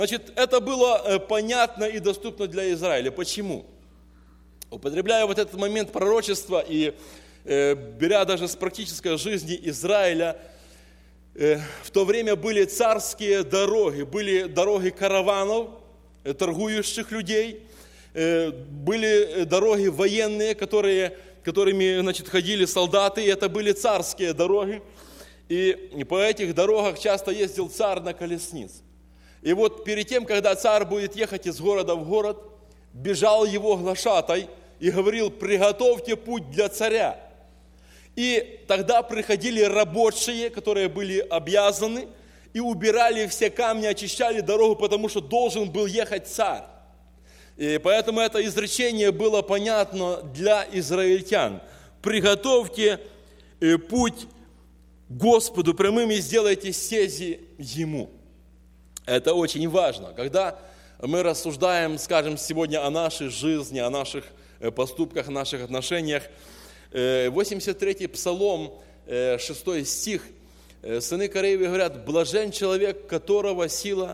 Значит, это было понятно и доступно для Израиля. Почему? Употребляя вот этот момент пророчества и беря даже с практической жизни Израиля, в то время были царские дороги, были дороги караванов, торгующих людей, были дороги военные, которыми ходили солдаты, и это были царские дороги. И по этих дорогах часто ездил царь на колеснице. И вот перед тем, когда царь будет ехать из города в город, бежал его глашатай и говорил: приготовьте путь для царя. И тогда приходили рабочие, которые были обязаны, и убирали все камни, очищали дорогу, потому что должен был ехать царь. И поэтому это изречение было понятно для израильтян. Приготовьте путь Господу прямым и сделайте стези Ему. Это очень важно. Когда мы рассуждаем, скажем, сегодня о нашей жизни, о наших поступках, о наших отношениях, 83-й Псалом, 6 стих, сыны Кореевы говорят: блажен человек, которого сила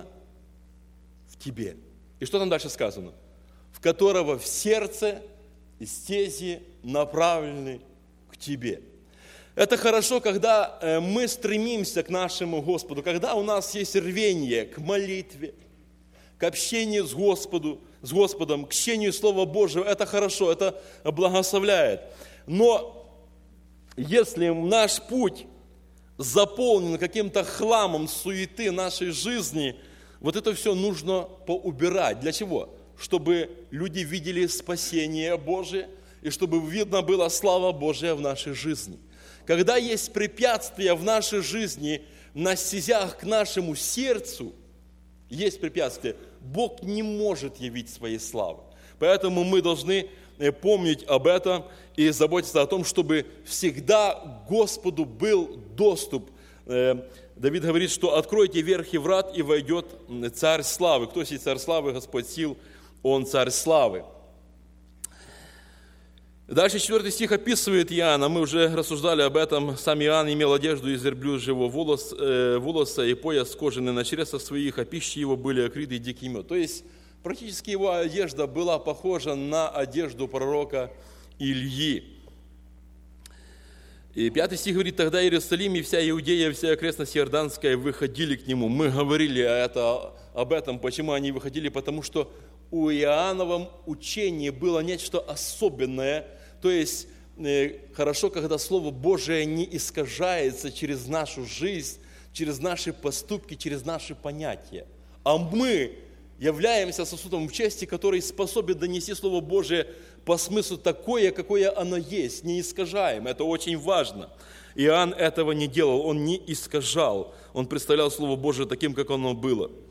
в тебе. И что там дальше сказано? В которого в сердце стези направлены к тебе. Это хорошо, когда мы стремимся к нашему Господу, когда у нас есть рвение к молитве, к общению с Господом, к чтению Слова Божьего. Это хорошо, это благословляет. Но если наш путь заполнен каким-то хламом суеты нашей жизни, вот это все нужно поубирать. Для чего? Чтобы люди видели спасение Божие и чтобы видно была слава Божия в нашей жизни. Когда есть препятствия в нашей жизни на стезях к нашему сердцу, есть препятствия, Бог не может явить своей славы. Поэтому мы должны помнить об этом и заботиться о том, чтобы всегда к Господу был доступ. Давид говорит, что откройте верхи врат, и войдет царь славы. Кто есть царь славы? Господь сил, Он царь славы. Дальше 4 стих описывает Иоанна, мы уже рассуждали об этом. Сам Иоанн имел одежду из верблюжьего волоса и пояс кожаный на чресах своих, а пищи его были акрид и дикий мед. То есть практически его одежда была похожа на одежду пророка Ильи. И 5 стих говорит: тогда Иерусалим и вся Иудея, вся окрестность Иорданская выходили к нему. Мы говорили об этом, почему они выходили, потому что у Иоанновом учении было нечто особенное. То есть хорошо, когда Слово Божие не искажается через нашу жизнь, через наши поступки, через наши понятия. А мы являемся сосудом в чести, который способен донести Слово Божие по смыслу такое, какое оно есть, не искажаем. Это очень важно. Иоанн этого не делал, он не искажал. Он представлял Слово Божие таким, как оно было.